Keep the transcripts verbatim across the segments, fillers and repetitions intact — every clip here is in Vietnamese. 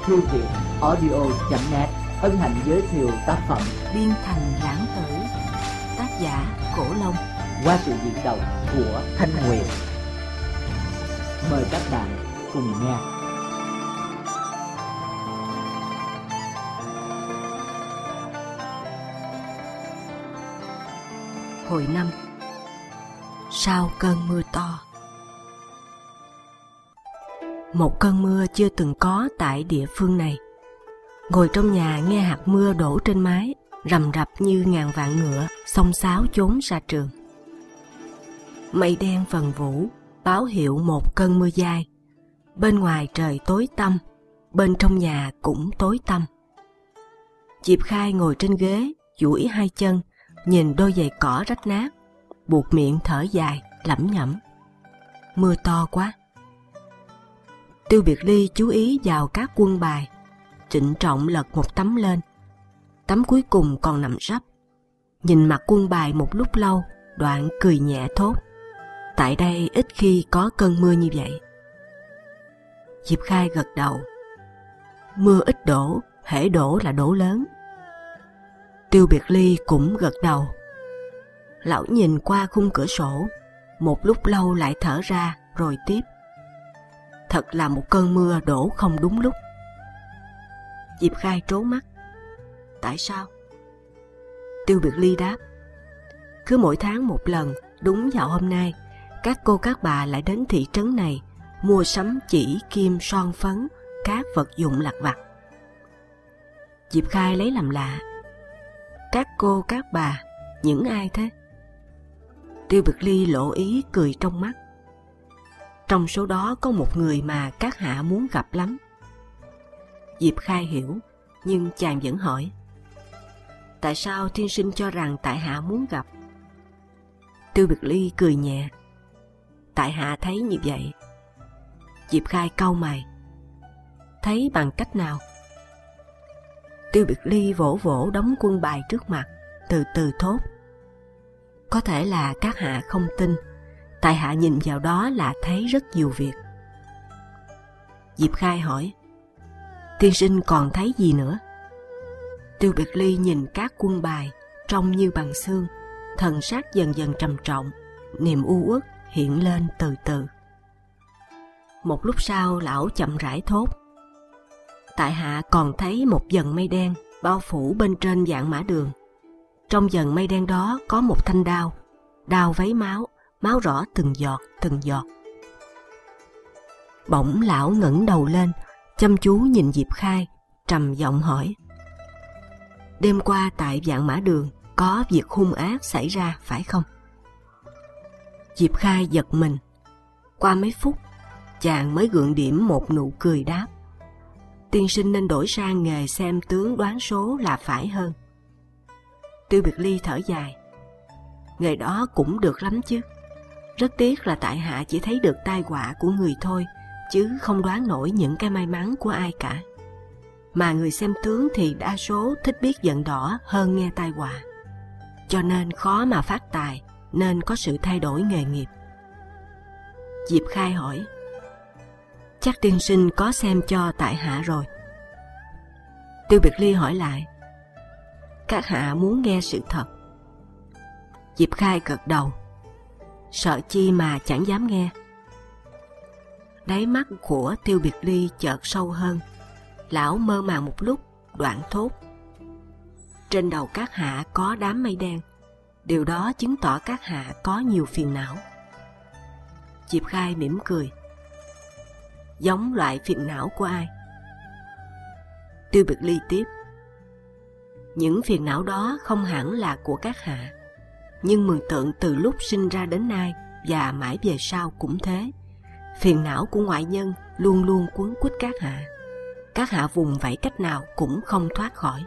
thư viện audio chấm net hân hạnh giới thiệu tác phẩm Biên Thành Lãng Tử, tác giả Cổ Long, qua sự diễn đọc của Thanh Nguyệt. Mời các bạn cùng nghe. Hồi năm. Sau cơn mưa to. Một cơn mưa chưa từng có tại địa phương này. Ngồi trong nhà nghe hạt mưa đổ trên mái, rầm rập như ngàn vạn ngựa xông xáo trốn ra trường. Mây đen vần vũ báo hiệu một cơn mưa dai. Bên ngoài trời tối tăm, bên trong nhà cũng tối tăm. Diệp Khai ngồi trên ghế, duỗi hai chân, nhìn đôi giày cỏ rách nát, buột miệng thở dài, lẩm nhẩm. Mưa to quá. Tiêu Biệt Ly chú ý vào các quân bài, trịnh trọng lật một tấm lên. Tấm cuối cùng còn nằm rắp. Nhìn mặt quân bài một lúc lâu, đoạn cười nhẹ thốt. Tại đây ít khi có cơn mưa như vậy. Diệp Khai gật đầu. Mưa ít đổ, hễ đổ là đổ lớn. Tiêu Biệt Ly cũng gật đầu. Lão nhìn qua khung cửa sổ, một lúc lâu lại thở ra rồi tiếp. Thật là một cơn mưa đổ không đúng lúc. Diệp Khai trố mắt. Tại sao? Tiêu Biệt Ly đáp. Cứ mỗi tháng một lần, đúng vào hôm nay, các cô các bà lại đến thị trấn này mua sắm chỉ, kim, son phấn, các vật dụng lặt vặt. Diệp Khai lấy làm lạ. Các cô các bà, những ai thế? Tiêu Biệt Ly lộ ý cười trong mắt. Trong số đó có một người mà các hạ muốn gặp lắm. Diệp Khai hiểu, nhưng chàng vẫn hỏi. Tại sao tiên sinh cho rằng tại hạ muốn gặp? Tiêu Biệt Ly cười nhẹ. Tại hạ thấy như vậy. Diệp Khai cau mày. Thấy bằng cách nào? Tiêu Biệt Ly vỗ vỗ đống quân bài trước mặt, từ từ thốt. Có thể là các hạ không tin, tại hạ nhìn vào đó là thấy rất nhiều việc. Diệp Khai hỏi. Tiên sinh còn thấy gì nữa? Tiêu Biệt Ly nhìn các quân bài, trông như bằng xương, thần sắc dần dần trầm trọng, niềm u uất hiện lên từ từ. Một lúc sau lão chậm rãi thốt. Tại hạ còn thấy một dần mây đen bao phủ bên trên vạn mã đường. Trong dần mây đen đó có một thanh đao, đao vấy máu, máu rõ từng giọt từng giọt. Bỗng lão ngẩng đầu lên, chăm chú nhìn Diệp Khai, trầm giọng hỏi. Đêm qua tại vạn mã đường có việc hung ác xảy ra phải không? Diệp Khai giật mình. Qua mấy phút, chàng mới gượng điểm một nụ cười đáp. Tiên sinh nên đổi sang nghề xem tướng đoán số là phải hơn. Tiêu Biệt Ly thở dài. Nghề đó cũng được lắm chứ. Rất tiếc là tại hạ chỉ thấy được tai họa của người thôi, chứ không đoán nổi những cái may mắn của ai cả. Mà người xem tướng thì đa số thích biết giận đỏ hơn nghe tai họa. Cho nên khó mà phát tài, nên có sự thay đổi nghề nghiệp. Diệp Khai hỏi. Chắc tiên sinh có xem cho tại hạ rồi. Tiêu Biệt Ly hỏi lại. Các hạ muốn nghe sự thật? Diệp Khai gật đầu. Sợ chi mà chẳng dám nghe. Đáy mắt của Tiêu Biệt Ly chợt sâu hơn. Lão mơ màng một lúc, đoạn thốt. Trên đầu các hạ có đám mây đen. Điều đó chứng tỏ các hạ có nhiều phiền não. Diệp Khai mỉm cười. Giống loại phiền não của ai? Tiêu Biệt Ly tiếp. Những phiền não đó không hẳn là của các hạ, nhưng mường tượng từ lúc sinh ra đến nay và mãi về sau cũng thế. Phiền não của ngoại nhân luôn luôn quấn quýt các hạ. Các hạ vùng vẫy cách nào cũng không thoát khỏi.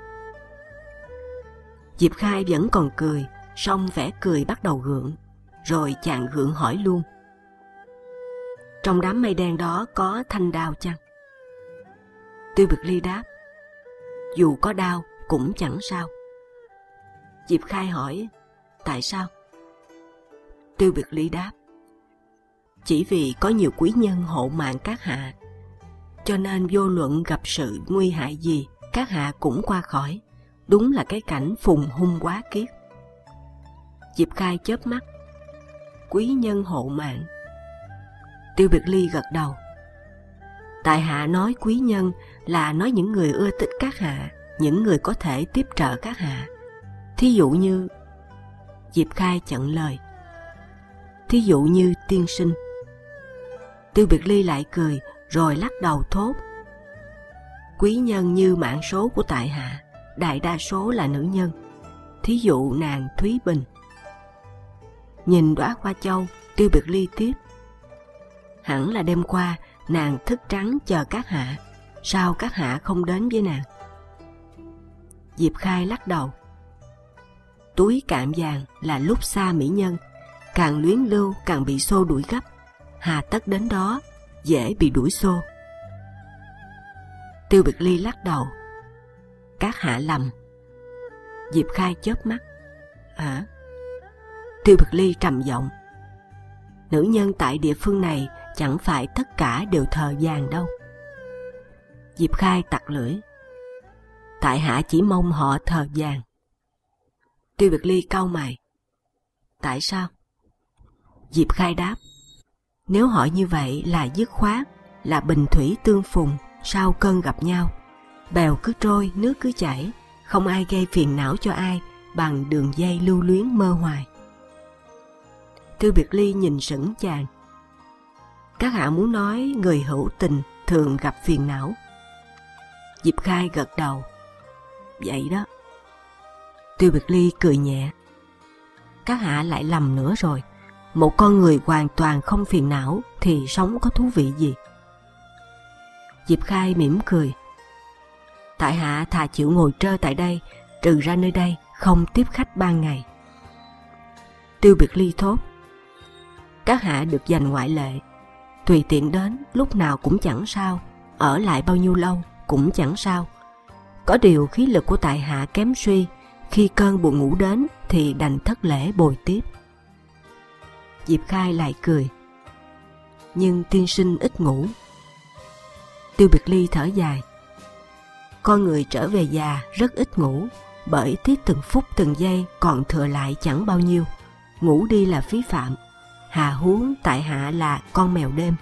Diệp Khai vẫn còn cười, song vẻ cười bắt đầu gượng. Rồi chàng gượng hỏi luôn. Trong đám mây đen đó có thanh đao chăng? Tiêu Biệt Ly đáp. Dù có đao cũng chẳng sao. Diệp Khai hỏi. Tại sao? Tiêu Biệt Ly đáp. Chỉ vì có nhiều quý nhân hộ mạng các hạ. cho nên vô luận gặp sự nguy hại gì, các hạ cũng qua khỏi. Đúng là cái cảnh phùng hung quá kiết. Diệp Khai chớp mắt. Quý nhân hộ mạng. Tiêu Biệt Ly gật đầu. Tại hạ nói quý nhân là nói những người ưa thích các hạ, những người có thể tiếp trợ các hạ. Thí dụ như... Diệp Khai chặn lời. Thí dụ như tiên sinh. Tiêu Biệt Ly lại cười rồi lắc đầu thốt. Quý nhân như mãn số của tại hạ, đại đa số là nữ nhân. Thí dụ nàng Thúy Bình. Nhìn đóa hoa châu, Tiêu Biệt Ly tiếp. Hẳn là đêm qua nàng thức trắng chờ các hạ, sao các hạ không đến với nàng? Diệp Khai lắc đầu. Túi cạm vàng là lúc xa mỹ nhân, càng luyến lưu càng bị xô đuổi gấp, hà tất đến đó, dễ bị đuổi xô. Tiêu Biệt Ly lắc đầu. Các hạ lầm. Diệp Khai chớp mắt. Hả? Tiêu Biệt Ly trầm giọng. Nữ nhân tại địa phương này chẳng phải tất cả đều thờ vàng đâu. Diệp Khai tặc lưỡi. Tại hạ chỉ mong họ thờ vàng. Tiêu Biệt Ly cau mày. Tại sao? Diệp Khai đáp. Nếu hỏi như vậy là dứt khoát, là bình thủy tương phùng, sau cơn gặp nhau. Bèo cứ trôi, nước cứ chảy, không ai gây phiền não cho ai bằng đường dây lưu luyến mơ hoài. Tiêu Biệt Ly nhìn sững chàng. Các hạ muốn nói người hữu tình thường gặp phiền não. Diệp Khai gật đầu. Vậy đó. Tiêu Biệt Ly cười nhẹ. Các hạ lại lầm nữa rồi. Một con người hoàn toàn không phiền não thì sống có thú vị gì? Diệp Khai mỉm cười. Tại hạ thà chịu ngồi trơ tại đây, trừ ra nơi đây không tiếp khách ban ngày. Tiêu Biệt Ly thốt. Các hạ được dành ngoại lệ, tùy tiện đến lúc nào cũng chẳng sao, ở lại bao nhiêu lâu cũng chẳng sao. Có điều khí lực của tại hạ kém suy, khi cơn buồn ngủ đến thì đành thất lễ bồi tiếp. Diệp Khai lại cười. Nhưng tiên sinh ít ngủ. Tiêu Biệt Ly thở dài. Con người trở về già rất ít ngủ, bởi tiếc từng phút từng giây còn thừa lại chẳng bao nhiêu. Ngủ đi là phí phạm, hà huống tại hạ là con mèo đêm.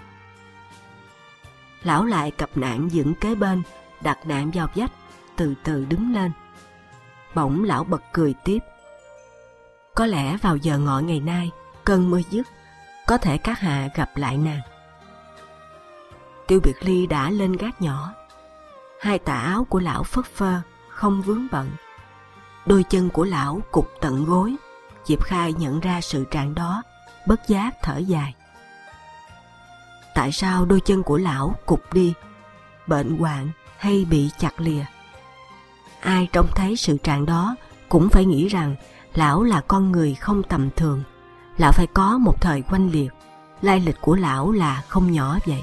Lão lại cặp nạn dựng kế bên, đặt nạn vào vách, từ từ đứng lên. Bỗng lão bật cười tiếp. Có lẽ vào giờ ngọ ngày nay, cơn mưa dứt, có thể các hạ gặp lại nàng. Tiêu Biệt Ly đã lên gác nhỏ. Hai tà áo của lão phất phơ, không vướng bận. Đôi chân của lão cụp tận gối. Diệp Khai nhận ra sự trạng đó, bất giác thở dài. Tại sao đôi chân của lão cụp đi? Bệnh hoạn hay bị chặt lìa? Ai trông thấy sự trạng đó cũng phải nghĩ rằng lão là con người không tầm thường. Lão phải có một thời oanh liệt. Lai lịch của lão là không nhỏ vậy.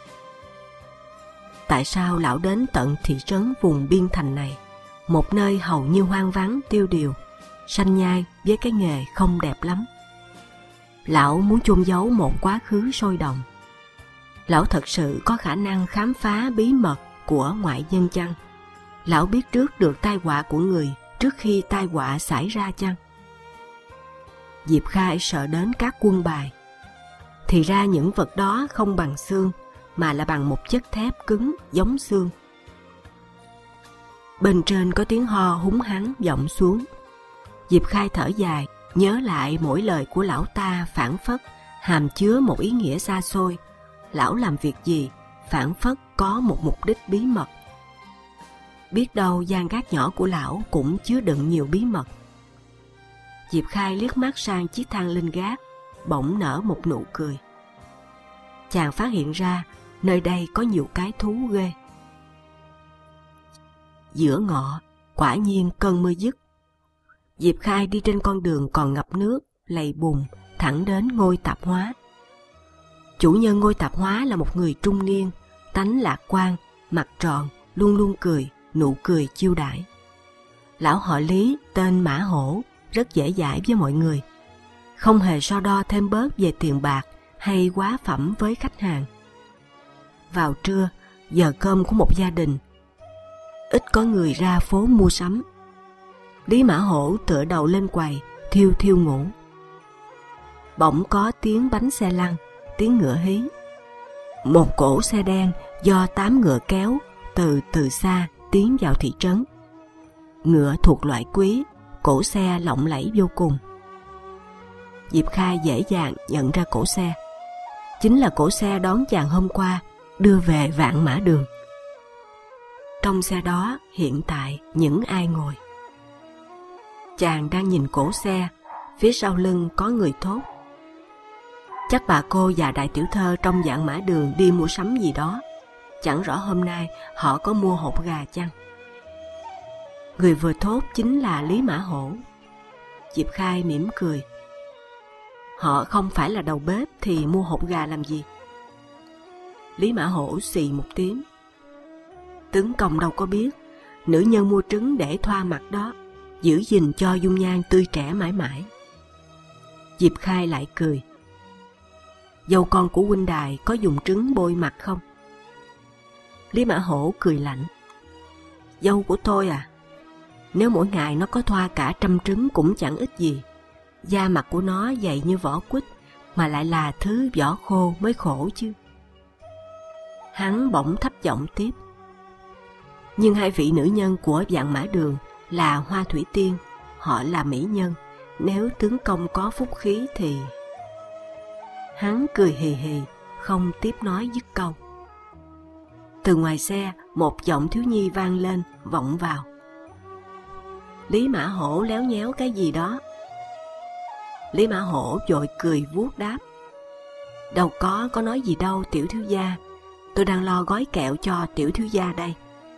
Tại sao lão đến tận thị trấn vùng biên thành này, một nơi hầu như hoang vắng tiêu điều, sanh nhai với cái nghề không đẹp lắm? Lão muốn chôn giấu một quá khứ sôi động. Lão thật sự có khả năng khám phá bí mật của ngoại nhân chăng? Lão biết trước được tai họa của người trước khi tai họa xảy ra chăng? Diệp Khai sợ đến các quân bài. Thì ra những vật đó không bằng xương, mà là bằng một chất thép cứng giống xương. Bên trên có tiếng ho húng hắng vọng xuống. Diệp Khai thở dài, nhớ lại mỗi lời của lão ta phảng phất hàm chứa một ý nghĩa xa xôi. Lão làm việc gì phảng phất có một mục đích bí mật. Biết đâu gian gác nhỏ của lão cũng chứa đựng nhiều bí mật. Diệp Khai liếc mắt sang chiếc thang lên gác, bỗng nở một nụ cười. Chàng phát hiện ra nơi đây có nhiều cái thú ghê. Giữa ngọ, quả nhiên cơn mưa dứt. Diệp Khai đi trên con đường còn ngập nước, lầy bùn, thẳng đến ngôi tạp hóa. Chủ nhân ngôi tạp hóa là một người trung niên, tánh lạc quan, mặt tròn, luôn luôn cười, nụ cười chiêu đãi. Lão họ Lý, tên Mã Hổ, rất dễ dãi với mọi người, không hề so đo thêm bớt về tiền bạc hay quá phẩm với khách hàng. Vào trưa, giờ cơm của một gia đình, ít có người ra phố mua sắm. Lý Mã Hổ tựa đầu lên quầy, thiêu thiêu ngủ. Bỗng có tiếng bánh xe lăn, tiếng ngựa hí. Một cỗ xe đen do tám ngựa kéo từ từ xa tiến vào thị trấn. Ngựa thuộc loại quý, cỗ xe lộng lẫy vô cùng. Diệp Khai dễ dàng nhận ra cỗ xe. Chính là cỗ xe đón chàng hôm qua đưa về Vạn Mã Đường. Trong xe đó hiện tại những ai ngồi? Chàng đang nhìn cỗ xe, phía sau lưng có người thốt: chắc bà cô và đại tiểu thơ trong Vạn Mã Đường đi mua sắm gì đó. Chẳng rõ hôm nay họ có mua hột gà chăng? Người vừa thốt chính là Lý Mã Hổ. Diệp Khai mỉm cười. Họ không phải là đầu bếp thì mua hột gà làm gì? Lý Mã Hổ xì một tiếng. Tướng công đâu có biết, nữ nhân mua trứng để thoa mặt đó, giữ gìn cho dung nhan tươi trẻ mãi mãi. Diệp Khai lại cười. Dâu con của huynh đài có dùng trứng bôi mặt không? Lý Mã Hổ cười lạnh. Dâu của tôi à? Nếu mỗi ngày nó có thoa cả trăm trứng cũng chẳng ích gì. Da mặt của nó dày như vỏ quýt, mà lại là thứ vỏ khô mới khổ chứ. Hắn bỗng thấp giọng tiếp. Nhưng hai vị nữ nhân của Vạn Mã Đường là Hoa Thủy Tiên, họ là mỹ nhân. Nếu tướng công có phúc khí thì... Hắn cười hì hì, không tiếp nói dứt câu. Từ ngoài xe, một giọng thiếu nhi vang lên, vọng vào. Lý Mã Hổ léo nhéo cái gì đó. Lý Mã Hổ vội cười vuốt đáp. Đâu có, có nói gì đâu tiểu thiếu gia. Tôi đang lo gói kẹo cho tiểu thiếu gia đây.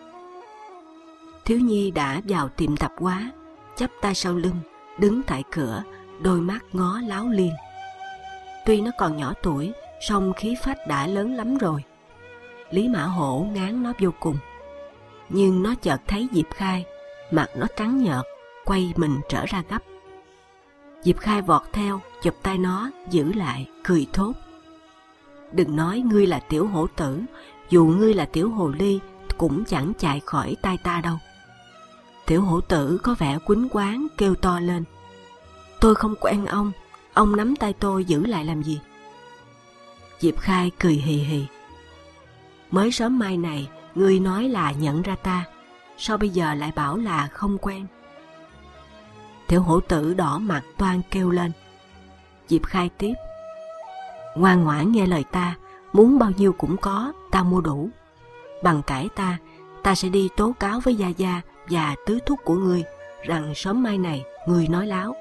Thiếu nhi đã vào tiệm tạp hóa, chắp tay sau lưng, đứng tại cửa, đôi mắt ngó láo liên. Tuy nó còn nhỏ tuổi, song khí phách đã lớn lắm rồi. Lý Mã Hổ ngán nó vô cùng. Nhưng nó chợt thấy Diệp Khai, mặt nó trắng nhợt, quay mình trở ra gấp. Diệp Khai vọt theo, chụp tay nó, giữ lại, cười thốt. Đừng nói ngươi là tiểu hổ tử, dù ngươi là tiểu hồ ly, cũng chẳng chạy khỏi tay ta đâu. Tiểu hổ tử có vẻ quýnh quáng, kêu to lên. Tôi không quen ông, ông nắm tay tôi giữ lại làm gì? Diệp Khai cười hì hì. Mới sớm mai này, ngươi nói là nhận ra ta, sao bây giờ lại bảo là không quen? Tiểu hổ tử đỏ mặt toan kêu lên. Diệp Khai tiếp. Ngoan ngoãn nghe lời ta, muốn bao nhiêu cũng có, ta mua đủ. Bằng cãi ta, ta sẽ đi tố cáo với gia gia và tứ thúc của ngươi rằng sớm mai này ngươi nói láo.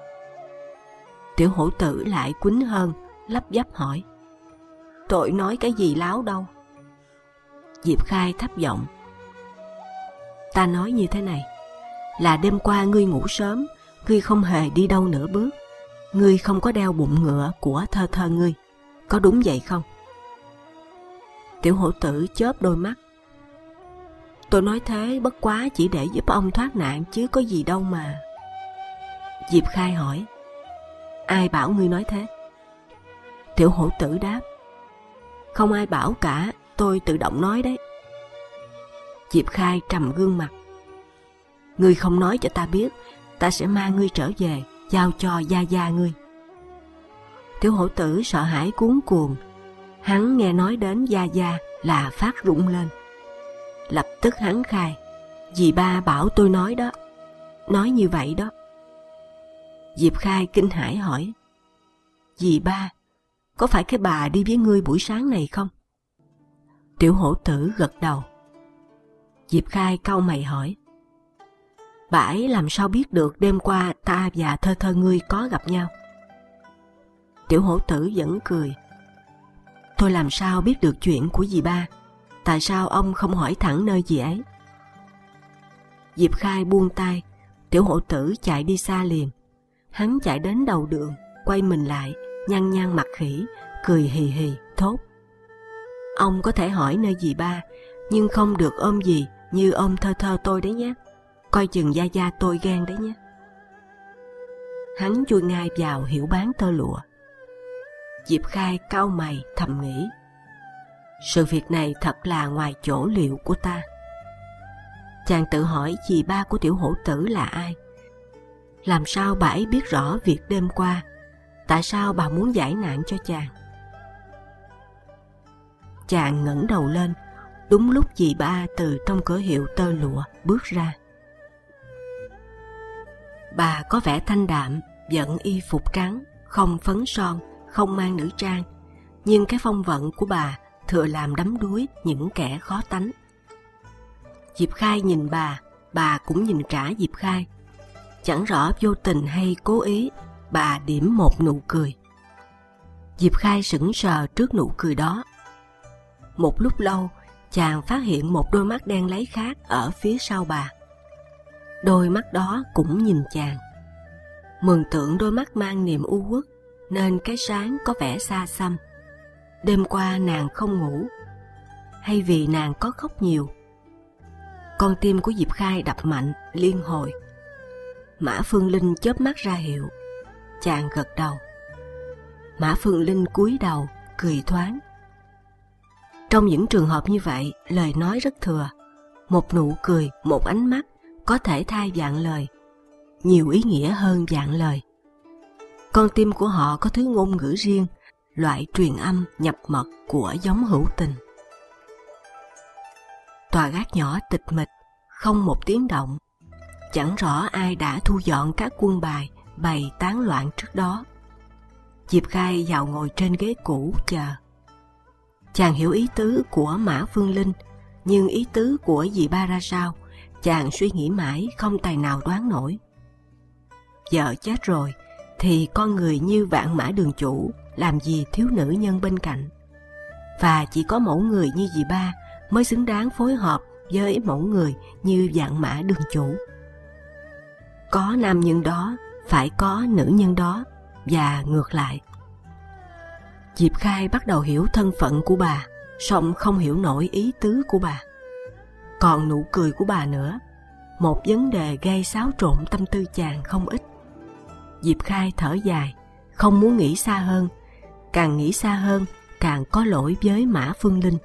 Tiểu hổ tử lại quýnh hơn, lắp bắp hỏi. Tôi nói cái gì láo đâu? Diệp Khai thấp giọng. Ta nói như thế này, là đêm qua ngươi ngủ sớm, ngươi không hề đi đâu nửa bước, ngươi không có đeo bụng ngựa của thơ thơ ngươi, có đúng vậy không? Tiểu hổ tử chớp đôi mắt. Tôi nói thế bất quá chỉ để giúp ông thoát nạn chứ có gì đâu mà. Diệp Khai hỏi. Ai bảo ngươi nói thế? Tiểu hổ tử đáp. Không ai bảo cả, tôi tự động nói đấy. Diệp Khai trầm gương mặt. Ngươi không nói cho ta biết, ta sẽ mang ngươi trở về, giao cho gia gia ngươi. Tiểu hổ tử sợ hãi cuống cuồng. Hắn nghe nói đến gia gia là phát run lên. Lập tức hắn khai. Dì ba bảo tôi nói đó. Nói như vậy đó. Diệp Khai kinh hãi hỏi. Dì ba, có phải cái bà đi với ngươi buổi sáng này không? Tiểu hổ tử gật đầu. Diệp Khai cau mày hỏi. Bà ấy làm sao biết được đêm qua ta và thơ thơ ngươi có gặp nhau? Tiểu hổ tử vẫn cười. Tôi làm sao biết được chuyện của dì ba? Tại sao ông không hỏi thẳng nơi dì ấy? Diệp Khai buông tay. Tiểu hổ tử chạy đi xa liền. Hắn chạy đến đầu đường, quay mình lại, nhăn nhăn mặt khỉ, cười hì hì, thốt. Ông có thể hỏi nơi dì ba, nhưng không được ôm dì như ôm thơ thơ tôi đấy nhé. Coi chừng gia gia tôi ghen đấy nhé. Hắn chui ngay vào hiểu bán tơ lụa. Diệp Khai cau mày thầm nghĩ. Sự việc này thật là ngoài chỗ liệu của ta. Chàng tự hỏi dì ba của tiểu hổ tử là ai? Làm sao bà ấy biết rõ việc đêm qua? Tại sao bà muốn giải nạn cho chàng? Chàng ngẩng đầu lên, đúng lúc dì ba từ trong cửa hiệu tơ lụa bước ra. Bà có vẻ thanh đạm, vận y phục trắng, không phấn son, không mang nữ trang, nhưng cái phong vận của bà thừa làm đắm đuối những kẻ khó tánh. Diệp Khai nhìn bà, bà cũng nhìn trả Diệp Khai. Chẳng rõ vô tình hay cố ý, bà điểm một nụ cười. Diệp Khai sững sờ trước nụ cười đó. Một lúc lâu, chàng phát hiện một đôi mắt đen láy khác ở phía sau bà. Đôi mắt đó cũng nhìn chàng. Mường tượng đôi mắt mang niềm u uất, nên cái sáng có vẻ xa xăm. Đêm qua nàng không ngủ, hay vì nàng có khóc nhiều? Con tim của Diệp Khai đập mạnh, liên hồi. Mã Phương Linh chớp mắt ra hiệu. Chàng gật đầu. Mã Phương Linh cúi đầu, cười thoáng. Trong những trường hợp như vậy, lời nói rất thừa. Một nụ cười, một ánh mắt có thể thay vạn lời, nhiều ý nghĩa hơn vạn lời. Con tim của họ có thứ ngôn ngữ riêng, loại truyền âm nhập mật của giống hữu tình. Tòa gác nhỏ tịch mịch, không một tiếng động. Chẳng rõ ai đã thu dọn các quân bài bày tán loạn trước đó. Diệp Khai vào ngồi trên ghế cũ chờ. Chàng hiểu ý tứ của Mã Phương Linh, nhưng ý tứ của dì ba ra sao, chàng suy nghĩ mãi không tài nào đoán nổi. Vợ chết rồi, thì con người như Vạn Mã Đường chủ làm gì thiếu nữ nhân bên cạnh. Và chỉ có mẫu người như dì ba mới xứng đáng phối hợp với mẫu người như Vạn Mã Đường chủ. Có nam nhân đó, phải có nữ nhân đó, và ngược lại. Diệp Khai bắt đầu hiểu thân phận của bà, song không hiểu nổi ý tứ của bà. Còn nụ cười của bà nữa, một vấn đề gây xáo trộn tâm tư chàng không ít. Diệp Khai thở dài, không muốn nghĩ xa hơn, càng nghĩ xa hơn càng có lỗi với Mã Phương Linh.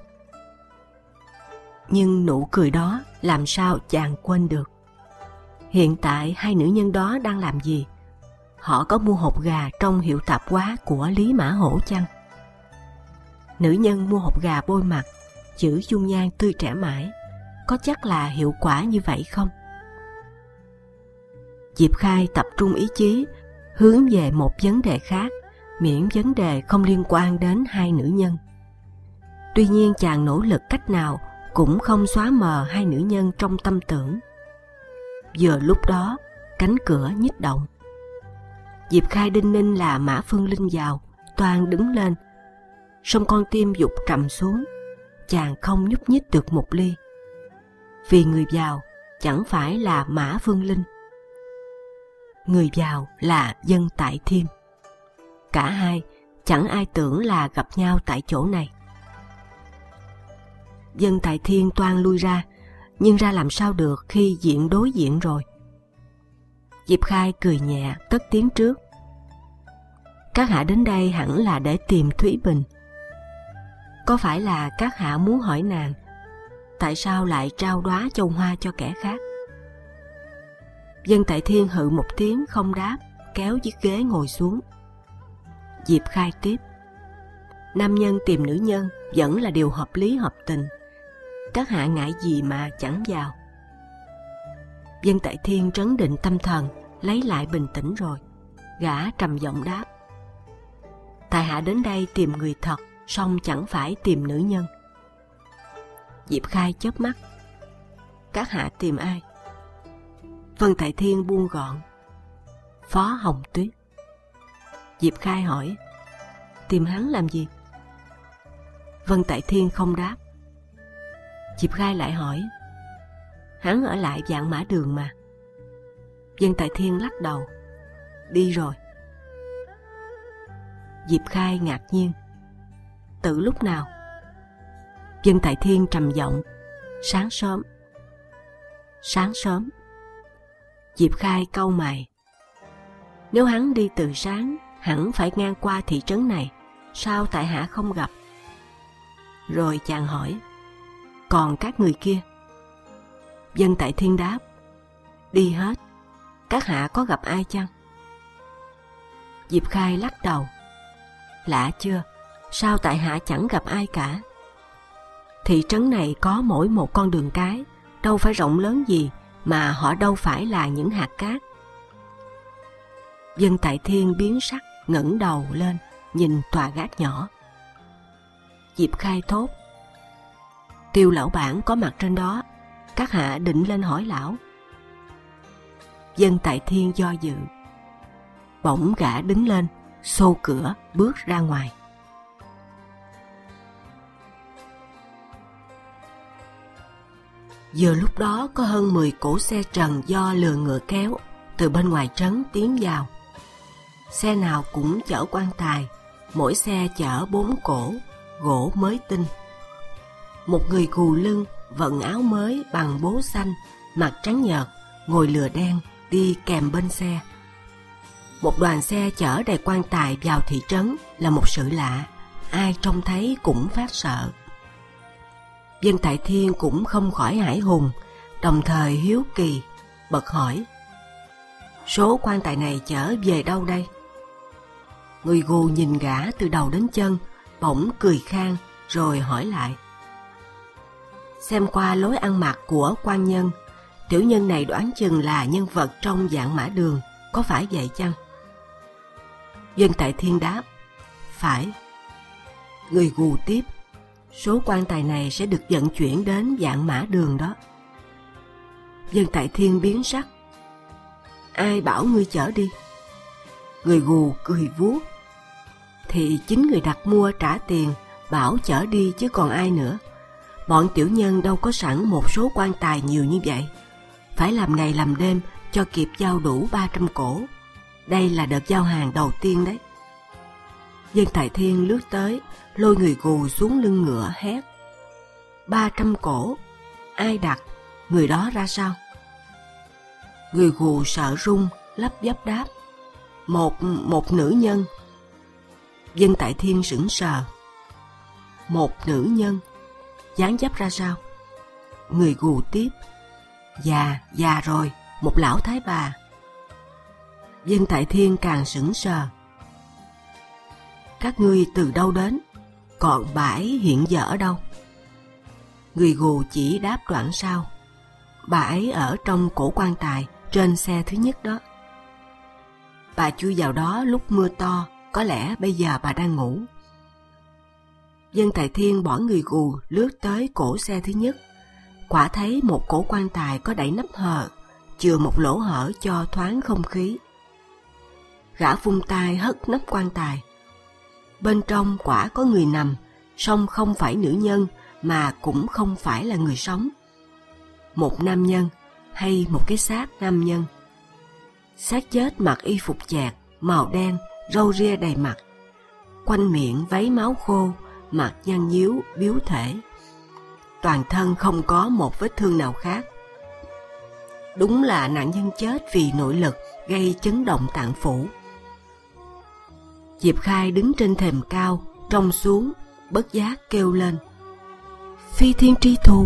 Nhưng nụ cười đó làm sao chàng quên được? Hiện tại hai nữ nhân đó đang làm gì? Họ có mua hột gà trong hiệu tạp hóa của Lý Mã Hổ chăng? Nữ nhân mua hột gà bôi mặt, giữ dung nhan tươi trẻ mãi, có chắc là hiệu quả như vậy không? Diệp Khai tập trung ý chí, hướng về một vấn đề khác, miễn vấn đề không liên quan đến hai nữ nhân. Tuy nhiên chàng nỗ lực cách nào cũng không xóa mờ hai nữ nhân trong tâm tưởng. Vừa lúc đó, cánh cửa nhích động. Diệp Khai đinh ninh là Mã Phương Linh vào, toan đứng lên. Song con tim dục trầm xuống, chàng không nhúc nhích được một ly. Vì người vào chẳng phải là Mã Phương Linh. Người vào là Dân Tại Thiên. Cả hai chẳng ai tưởng là gặp nhau tại chỗ này. Dân Tại Thiên toan lui ra, nhưng ra làm sao được khi diện đối diện rồi. Diệp Khai cười nhẹ, cất tiếng trước. Các hạ đến đây hẳn là để tìm Thúy Bình. Có phải là các hạ muốn hỏi nàng tại sao lại trao đóa châu hoa cho kẻ khác? Dân Tại Thiên hự một tiếng không đáp, kéo chiếc ghế ngồi xuống. Diệp Khai tiếp. Nam nhân tìm nữ nhân vẫn là điều hợp lý hợp tình. Các hạ ngại gì mà chẳng vào? Dân Tại Thiên trấn định tâm thần, lấy lại bình tĩnh rồi. Gã trầm giọng đáp. Tại hạ đến đây tìm người thật, song chẳng phải tìm nữ nhân. Diệp Khai chớp mắt. Các hạ tìm ai? Vân Tại Thiên buông gọn. Phó Hồng Tuyết. Diệp Khai hỏi. Tìm hắn làm gì? Vân Tại Thiên không đáp. Diệp Khai lại hỏi. Hắn ở lại Vạn Mã Đường mà. Vân Tại Thiên lắc đầu. Đi rồi. Diệp Khai ngạc nhiên. Từ lúc nào? Vân Tại Thiên trầm giọng. Sáng sớm. Sáng sớm. Diệp Khai cau mày. Nếu hắn đi từ sáng, hẳn phải ngang qua thị trấn này, sao tại hạ không gặp? Rồi chàng hỏi: Còn các người kia? Dân Tại Thiên đáp: Đi hết. Các hạ có gặp ai chăng? Diệp Khai lắc đầu: Lạ chưa, sao tại hạ chẳng gặp ai cả. Thị trấn này có mỗi một con đường cái, đâu phải rộng lớn gì, mà họ đâu phải là những hạt cát. Dân Tại Thiên biến sắc, ngẩng đầu lên nhìn tòa gác nhỏ. Diệp Khai thốt: Tiêu lão bản có mặt trên đó, các hạ định lên hỏi lão. Dân Tại Thiên do dự. Bỗng gã đứng lên, xô cửa bước ra ngoài. Giờ lúc đó có hơn mười cỗ xe trần do lừa ngựa kéo từ bên ngoài trấn tiến vào. Xe nào cũng chở quan tài, mỗi xe chở bốn cỗ, gỗ mới tinh. Một người gù lưng, vận áo mới bằng bố xanh, mặt trắng nhợt, ngồi lừa đen, đi kèm bên xe. Một đoàn xe chở đầy quan tài vào thị trấn là một sự lạ, ai trông thấy cũng phát sợ. Dân Tại Thiên cũng không khỏi hãi hùng, đồng thời hiếu kỳ, bật hỏi: Số quan tài này chở về đâu đây? Người gù nhìn gã từ đầu đến chân, bỗng cười khan, rồi hỏi lại: Xem qua lối ăn mặc của quan nhân, tiểu nhân này đoán chừng là nhân vật trong Vạn Mã Đường, có phải vậy chăng? Dân Tại Thiên đáp: Phải. Người gù tiếp: Số quan tài này sẽ được vận chuyển đến Vạn Mã Đường đó. Dân Tại Thiên biến sắc: Ai bảo ngươi chở đi? Người gù cười vuốt: Thì chính người đặt mua trả tiền, bảo chở đi chứ còn ai nữa. Bọn tiểu nhân đâu có sẵn một số quan tài nhiều như vậy, phải làm ngày làm đêm cho kịp giao đủ ba trăm cổ. Đây là đợt giao hàng đầu tiên đấy. Dân Tại Thiên lướt tới, lôi người gù xuống lưng ngựa hét: Ba trăm cổ? Ai đặt? Người đó ra sao? Người gù sợ run, lắp bắp đáp: Một, một nữ nhân. Dân Tại Thiên sững sờ. Một nữ nhân? Dáng dấp ra sao? Người gù tiếp: Già, già rồi, một lão thái bà. Dân Tại Thiên càng sững sờ. Các ngươi từ đâu đến? Còn bà ấy hiện giờ ở đâu? Người gù chỉ đáp đoạn sau: Bà ấy ở trong cổ quan tài, trên xe thứ nhất đó. Bà chui vào đó lúc mưa to, có lẽ bây giờ bà đang ngủ. Dân Tại Thiên bỏ người gù lướt tới cổ xe thứ nhất, quả thấy một cổ quan tài có đậy nắp hờ, chừa một lỗ hở cho thoáng không khí. Gã vung tay hất nắp quan tài. Bên trong quả có người nằm, song không phải nữ nhân mà cũng không phải là người sống. Một nam nhân hay một cái xác nam nhân. Xác chết mặc y phục chạc, màu đen, râu ria đầy mặt. Quanh miệng váy máu khô, mặt nhăn nhíu, biếu thể. Toàn thân không có một vết thương nào khác. Đúng là nạn nhân chết vì nội lực gây chấn động tạng phủ. Diệp Khai đứng trên thềm cao, trông xuống, bất giác kêu lên: Phi Thiên Tri Thù!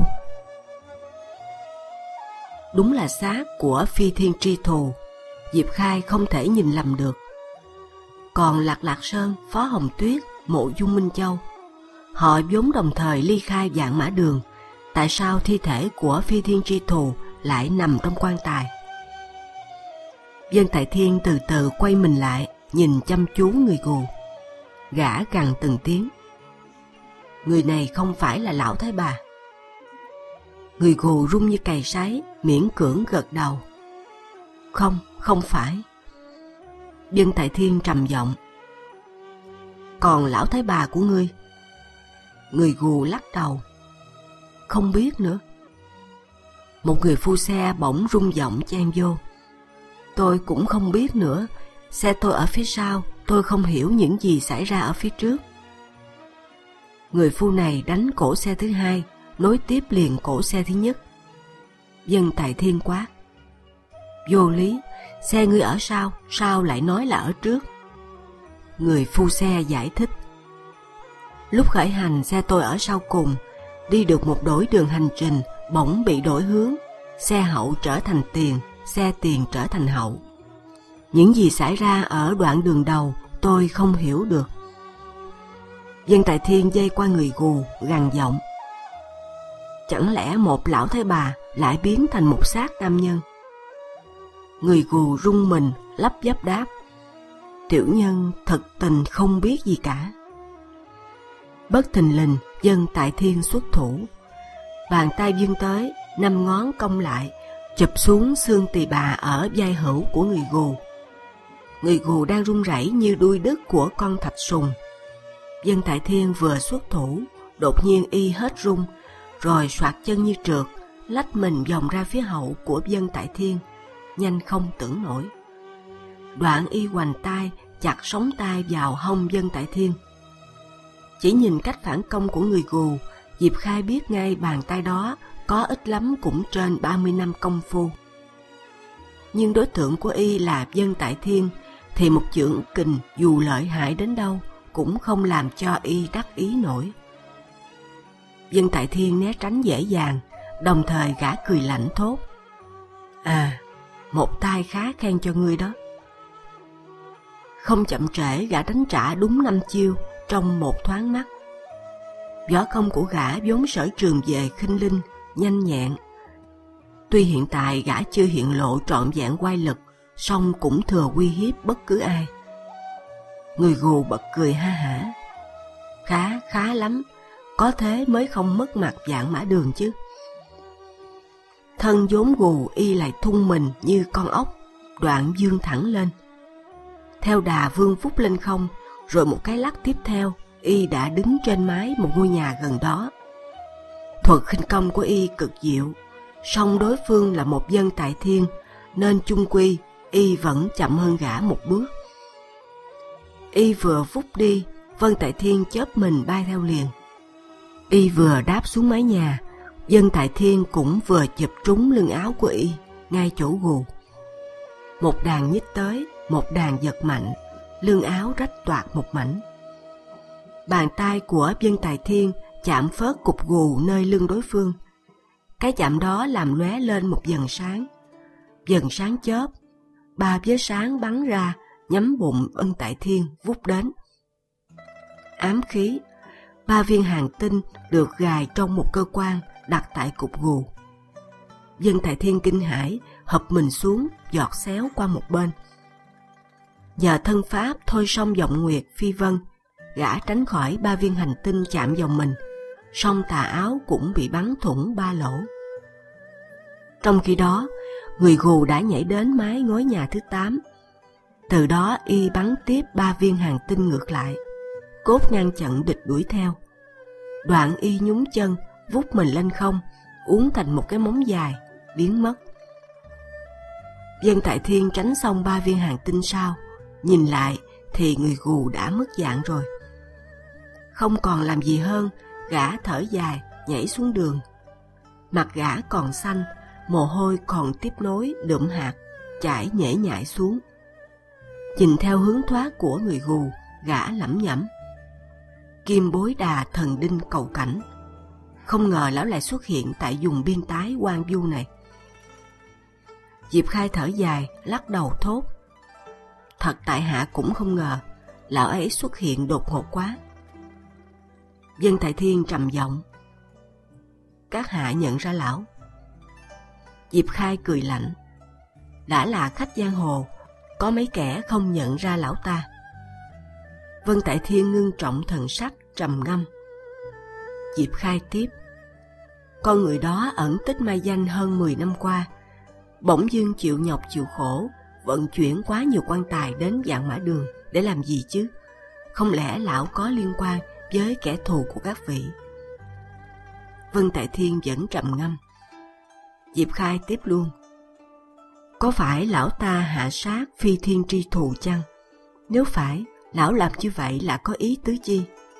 Đúng là xác của Phi Thiên Tri Thù, Diệp Khai không thể nhìn lầm được. Còn Lạc Lạc Sơn, Phó Hồng Tuyết, Mộ Dung Minh Châu, họ vốn đồng thời ly khai Vạn Mã Đường, tại sao thi thể của Phi Thiên Tri Thù lại nằm trong quan tài? Dân Tại Thiên từ từ quay mình lại, nhìn chăm chú người gù. Gã gằn từng tiếng: Người này không phải là lão thái bà. Người gù run như cày sấy, miễn cưỡng gật đầu: Không, không phải. Dân Tại Thiên trầm giọng: Còn lão thái bà của ngươi? Người gù lắc đầu: Không biết nữa. Một người phu xe bỗng rung giọng chen vô: Tôi cũng không biết nữa. Xe tôi ở phía sau, tôi không hiểu những gì xảy ra ở phía trước. Người phu này đánh cổ xe thứ hai, nối tiếp liền cổ xe thứ nhất. Dân Tại Thiên quát: Vô lý, xe ngươi ở sau, sao lại nói là ở trước? Người phu xe giải thích: Lúc khởi hành, xe tôi ở sau cùng, đi được một đổi đường hành trình, bỗng bị đổi hướng, xe hậu trở thành tiền, xe tiền trở thành hậu. Những gì xảy ra ở đoạn đường đầu tôi không hiểu được. Dân Tại Thiên dây qua người gù, gằn giọng: chẳng lẽ một lão thái bà lại biến thành một xác nam nhân? Người gù rung mình, lắp bắp đáp: tiểu nhân thật tình không biết gì cả. Bất thình lình, Dân Tại Thiên xuất thủ, bàn tay vươn tới, năm ngón cong lại, chụp xuống xương tỳ bà ở vai hữu của người gù. Người gù đang run rẩy như đuôi đứt của con thạch sùng. Dân Tại Thiên vừa xuất thủ, đột nhiên y hết run, rồi soạt chân như trượt, lách mình vòng ra phía hậu của Dân Tại Thiên, nhanh không tưởng nổi. Đoạn y hoành tay chặt sống tay vào hông Dân Tại Thiên. Chỉ nhìn cách phản công của người gù, Diệp Khai biết ngay bàn tay đó có ít lắm cũng trên ba mươi năm công phu. Nhưng đối tượng của y là Dân Tại Thiên, thì một chưởng kình dù lợi hại đến đâu cũng không làm cho y đắc ý nổi. Dân Tại Thiên né tránh dễ dàng, đồng thời gã cười lạnh thốt: à, một tay khá khen cho ngươi đó. Không chậm trễ, gã đánh trả đúng năm chiêu trong một thoáng mắt. Võ công của gã vốn sở trường về khinh linh, nhanh nhẹn. Tuy hiện tại gã chưa hiện lộ trọn vẹn oai lực, song cũng thừa uy hiếp bất cứ ai. Người gù bật cười ha hả: khá khá lắm, có thế mới không mất mặt Vạn Mã Đường chứ. Thân vốn gù, y lại thung mình như con ốc, đoạn vươn thẳng lên. Theo đà vươn vút lên không, rồi một cái lắc tiếp theo, y đã đứng trên mái một ngôi nhà gần đó. Thuật khinh công của y cực diệu, song đối phương là một Dân Tại Thiên, nên chung quy y vẫn chậm hơn gã một bước. Y vừa vút đi, Vân Tại Thiên chớp mình bay theo liền. Y vừa đáp xuống mái nhà, Dân Tại Thiên cũng vừa chụp trúng lưng áo của y, ngay chỗ gù. Một đàn nhích tới, một đàn giật mạnh, lưng áo rách toạc một mảnh. Bàn tay của Dân Tại Thiên chạm phớt cục gù nơi lưng đối phương. Cái chạm đó làm lóe lên một vầng sáng. Vầng sáng chớp, ba vết sáng bắn ra, nhắm bụng Vân Tại Thiên vút đến. Ám khí, ba viên hàng tinh được gài trong một cơ quan đặt tại cục gù. Dân Tại Thiên kinh hãi, hập mình xuống, giọt xéo qua một bên. Nhờ thân pháp thôi song vọng nguyệt phi vân, gã tránh khỏi ba viên hành tinh chạm vào mình, song tà áo cũng bị bắn thủng ba lỗ. Trong khi đó, người gù đã nhảy đến mái ngói nhà thứ tám. Từ đó y bắn tiếp ba viên hàng tinh ngược lại, cốt ngăn chặn địch đuổi theo. Đoạn y nhún chân, vút mình lên không, uốn thành một cái móng dài, biến mất. Dân Tại Thiên tránh xong ba viên hàng tinh sau, nhìn lại thì người gù đã mất dạng rồi. Không còn làm gì hơn, gã thở dài nhảy xuống đường. Mặt gã còn xanh, mồ hôi còn tiếp nối đượm hạt chảy nhễ nhại xuống. Nhìn theo hướng thoát của người gù, gã lẩm nhẩm: Kim Bối Đà thần đinh cầu cảnh. Không ngờ lão lại xuất hiện tại vùng biên tái hoang vu này. Diệp Khai thở dài, lắc đầu thốt: Thật tại hạ cũng không ngờ lão ấy xuất hiện đột ngột quá. Dân Tại Thiên trầm giọng: Các hạ nhận ra lão? Diệp Khai cười lạnh: Đã là khách giang hồ, có mấy kẻ không nhận ra lão ta. Vân Tại Thiên ngưng trọng thần sắc, trầm ngâm. Diệp Khai tiếp: Con người đó ẩn tích mai danh hơn mười năm qua, bỗng dưng chịu nhọc chịu khổ, vận chuyển quá nhiều quan tài đến Vạn Mã Đường để làm gì chứ? Không lẽ lão có liên quan với kẻ thù của các vị? Vân Tại Thiên vẫn trầm ngâm. Diệp Khai tiếp luôn: Có phải lão ta hạ sát phi thiên tri thù chăng? Nếu phải, lão làm như vậy là có ý tứ chi?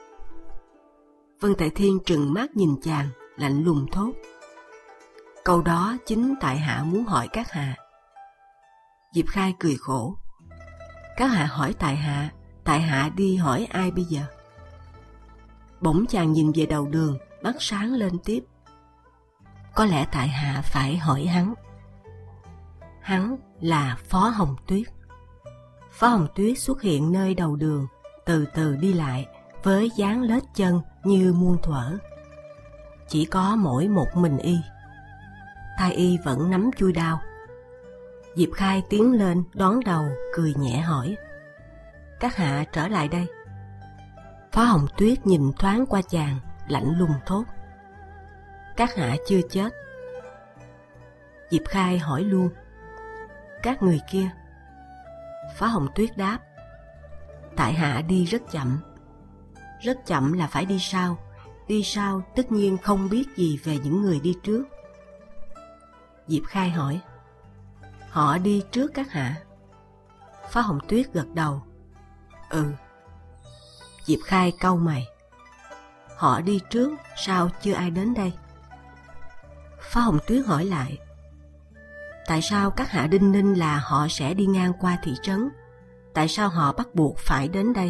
Vân Tại Thiên trừng mắt nhìn chàng, lạnh lùng thốt: Câu đó chính tại hạ muốn hỏi các hạ. Diệp Khai cười khổ: Các hạ hỏi tại hạ, tại hạ đi hỏi ai bây giờ? Bỗng chàng nhìn về đầu đường, mắt sáng lên tiếp. Có lẽ tại hạ phải hỏi hắn. Hắn là Phó Hồng Tuyết. Phó Hồng Tuyết xuất hiện nơi đầu đường, từ từ đi lại với dáng lết chân như muôn thuở. Chỉ có mỗi một mình y. tay y vẫn nắm chuôi đao. Diệp Khai tiến lên đón đầu, cười nhẹ hỏi: các hạ trở lại đây. Phó Hồng Tuyết nhìn thoáng qua chàng, lạnh lùng thốt: các hạ chưa chết. Diệp Khai hỏi luôn: các người kia? Phó Hồng Tuyết đáp: tại hạ đi rất chậm. Rất chậm là phải đi sau. Đi sau tất nhiên không biết gì về những người đi trước. Diệp Khai hỏi: họ đi trước các hạ? Phó Hồng Tuyết gật đầu: ừ. Diệp Khai cau mày: họ đi trước, sao chưa ai đến đây? Phó Hồng Tuyết hỏi lại: tại sao các hạ đinh ninh là họ sẽ đi ngang qua thị trấn? Tại sao họ bắt buộc phải đến đây?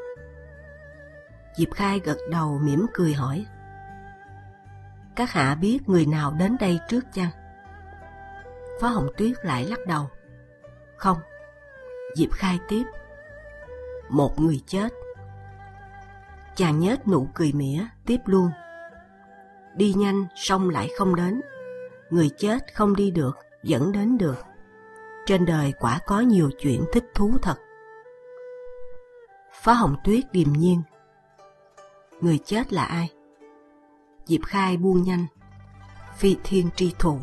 Diệp Khai gật đầu mỉm cười hỏi: các hạ biết người nào đến đây trước chăng? Phó Hồng Tuyết lại lắc đầu: không. Diệp Khai tiếp: một người chết. Chàng nhếch nụ cười mỉa tiếp luôn: đi nhanh xong lại không đến. Người chết không đi được, vẫn đến được. Trên đời quả có nhiều chuyện thích thú thật. Phó Hồng Tuyết điềm nhiên: người chết là ai? Diệp Khai buông nhanh: Phi Thiên Tri Thù.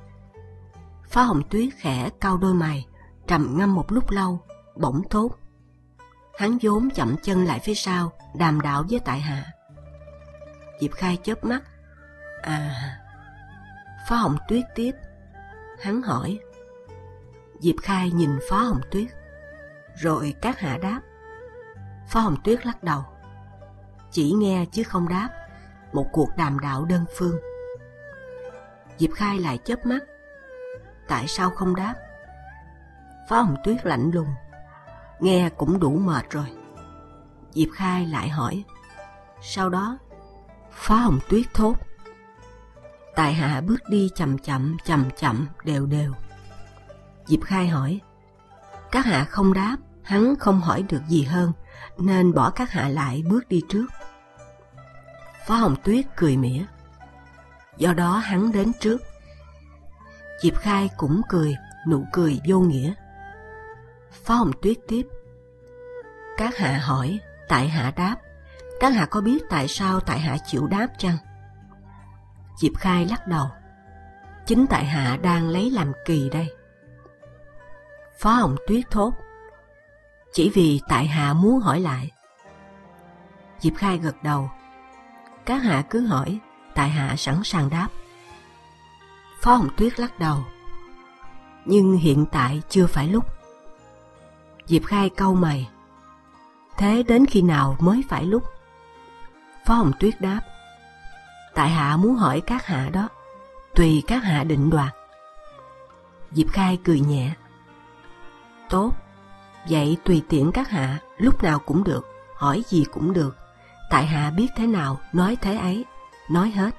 Phó Hồng Tuyết khẽ cau đôi mày, trầm ngâm một lúc lâu, bỗng thốt: hắn vốn chậm chân lại phía sau, đàm đạo với tại hạ. Diệp Khai chớp mắt: à. Phó Hồng Tuyết tiếp: hắn hỏi. Diệp Khai nhìn Phó Hồng Tuyết: rồi các hạ đáp? Phó Hồng Tuyết lắc đầu: chỉ nghe chứ không đáp. Một cuộc đàm đạo đơn phương. Diệp Khai lại chớp mắt: tại sao không đáp? Phó Hồng Tuyết lạnh lùng: nghe cũng đủ mệt rồi. Diệp Khai lại hỏi: sau đó? Phó Hồng Tuyết thốt: tại hạ bước đi chậm chậm chậm chậm đều đều. Diệp Khai hỏi: các hạ không đáp, hắn không hỏi được gì hơn, nên bỏ các hạ lại bước đi trước. Phó Hồng Tuyết cười mỉa: do đó hắn đến trước. Diệp Khai cũng cười, nụ cười vô nghĩa. Phó Hồng Tuyết tiếp: các hạ hỏi, tại hạ đáp. Các hạ có biết tại sao tại hạ chịu đáp chăng? Diệp Khai lắc đầu: chính tại hạ đang lấy làm kỳ đây. Phó Hồng Tuyết thốt: chỉ vì tại hạ muốn hỏi lại. Diệp Khai gật đầu: các hạ cứ hỏi, tại hạ sẵn sàng đáp. Phó Hồng Tuyết lắc đầu: nhưng hiện tại chưa phải lúc. Diệp Khai cau mày: thế đến khi nào mới phải lúc? Phó Hồng Tuyết đáp: tại hạ muốn hỏi các hạ đó, tùy các hạ định đoạt. Diệp Khai cười nhẹ: tốt, vậy tùy tiện các hạ, lúc nào cũng được, hỏi gì cũng được. Tại hạ biết thế nào nói thế ấy, nói hết.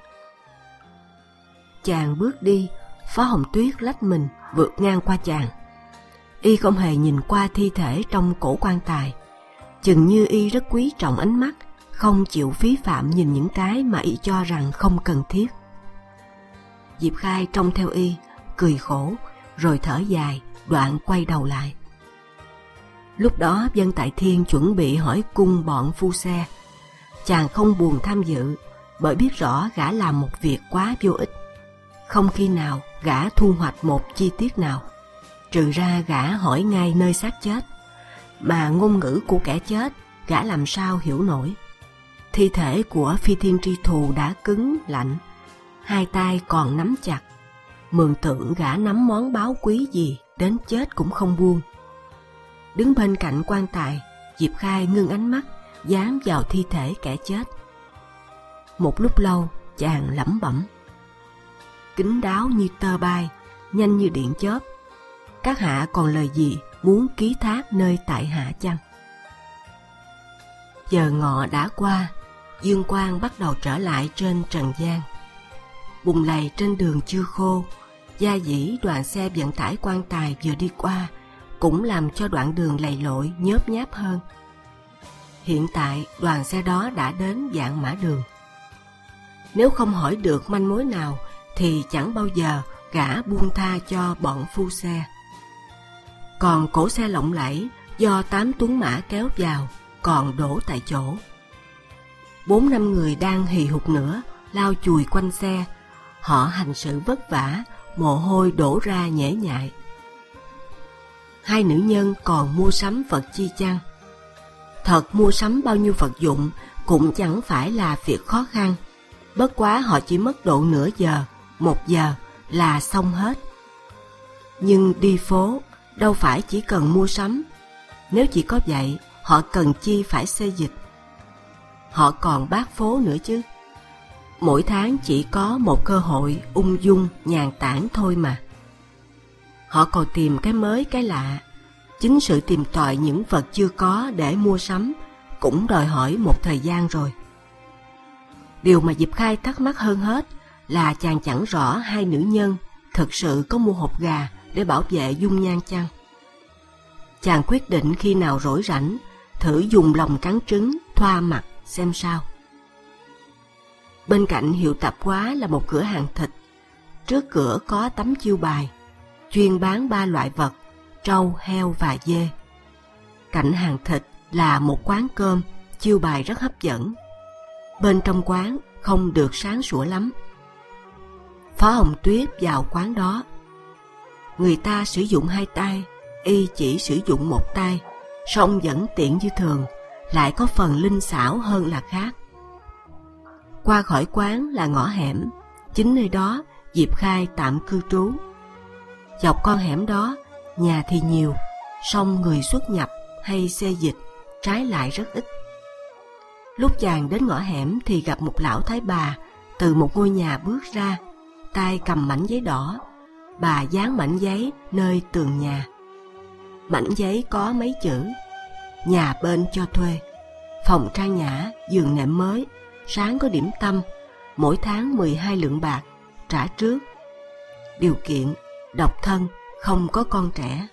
Chàng bước đi, Phó Hồng Tuyết lách mình vượt ngang qua chàng. Y không hề nhìn qua thi thể trong cổ quan tài, chừng như y rất quý trọng ánh mắt, không chịu phí phạm nhìn những cái mà y cho rằng không cần thiết. Diệp Khai trông theo y, cười khổ, rồi thở dài, đoạn quay đầu lại. Lúc đó Vân Tại Thiên chuẩn bị hỏi cung bọn phu xe. Chàng không buồn tham dự, bởi biết rõ gã làm một việc quá vô ích. Không khi nào gã thu hoạch một chi tiết nào, trừ ra gã hỏi ngay nơi xác chết. Mà ngôn ngữ của kẻ chết, gã làm sao hiểu nổi. Thi thể của Phi Thiên Tri Thù đã cứng, lạnh, hai tay còn nắm chặt. Mường tượng gã nắm món báu quý gì, đến chết cũng không buông. Đứng bên cạnh quan tài, Diệp Khai ngưng ánh mắt, dán vào thi thể kẻ chết. Một lúc lâu, chàng lẩm bẩm: kín đáo như tơ bay, nhanh như điện chớp. Các hạ còn lời gì muốn ký thác nơi tại hạ chăng? Giờ ngọ đã qua, dương quang bắt đầu trở lại trên trần gian. Bùn lầy trên đường chưa khô, gia dĩ đoàn xe vận tải quan tài vừa đi qua cũng làm cho đoạn đường lầy lội nhớp nháp hơn. Hiện tại đoàn xe đó đã đến Vạn Mã Đường. Nếu không hỏi được manh mối nào thì chẳng bao giờ gã buông tha cho bọn phu xe. Còn cỗ xe lộng lẫy do tám tuấn mã kéo vào còn đổ tại chỗ. Bốn năm người đang hì hục nữa lao chùi quanh xe. Họ hành sự vất vả, mồ hôi đổ ra nhễ nhại. Hai nữ nhân còn mua sắm vật chi chăng? Thật mua sắm bao nhiêu vật dụng cũng chẳng phải là việc khó khăn. Bất quá họ chỉ mất độ nửa giờ, một giờ là xong hết. Nhưng đi phố đâu phải chỉ cần mua sắm. Nếu chỉ có vậy, họ cần chi phải xê dịch. Họ còn bát phố nữa chứ. Mỗi tháng chỉ có một cơ hội ung dung nhàn tản thôi mà. Họ còn tìm cái mới cái lạ. Chính sự tìm tòi những vật chưa có để mua sắm cũng đòi hỏi một thời gian rồi. Điều mà Diệp Khai thắc mắc hơn hết là chàng chẳng rõ hai nữ nhân thực sự có mua hột gà để bảo vệ dung nhan chăng. Chàng quyết định khi nào rỗi rảnh thử dùng lòng trắng trứng thoa mặt xem sao. Bên cạnh hiệu tạp hóa là một cửa hàng thịt. Trước cửa có tấm chiêu bài chuyên bán ba loại vật: trâu, heo và dê. Cạnh hàng thịt là một quán cơm, chiêu bài rất hấp dẫn. Bên trong quán không được sáng sủa lắm. Phó Hồng Tuyết vào quán đó. Người ta sử dụng hai tay, y chỉ sử dụng một tay, song vẫn tiện như thường, lại có phần linh xảo hơn là khác. Qua khỏi quán là ngõ hẻm, chính nơi đó Diệp Khai tạm cư trú. Dọc con hẻm đó, nhà thì nhiều, song người xuất nhập hay xê dịch trái lại rất ít. Lúc chàng đến ngõ hẻm thì gặp một lão thái bà từ một ngôi nhà bước ra, tay cầm mảnh giấy đỏ. Bà dán mảnh giấy nơi tường nhà. Mảnh giấy có mấy chữ: nhà bên cho thuê, phòng trang nhã, giường nệm mới, sáng có điểm tâm, mỗi tháng mười hai lượng bạc, trả trước. Điều kiện: độc thân, không có con trẻ.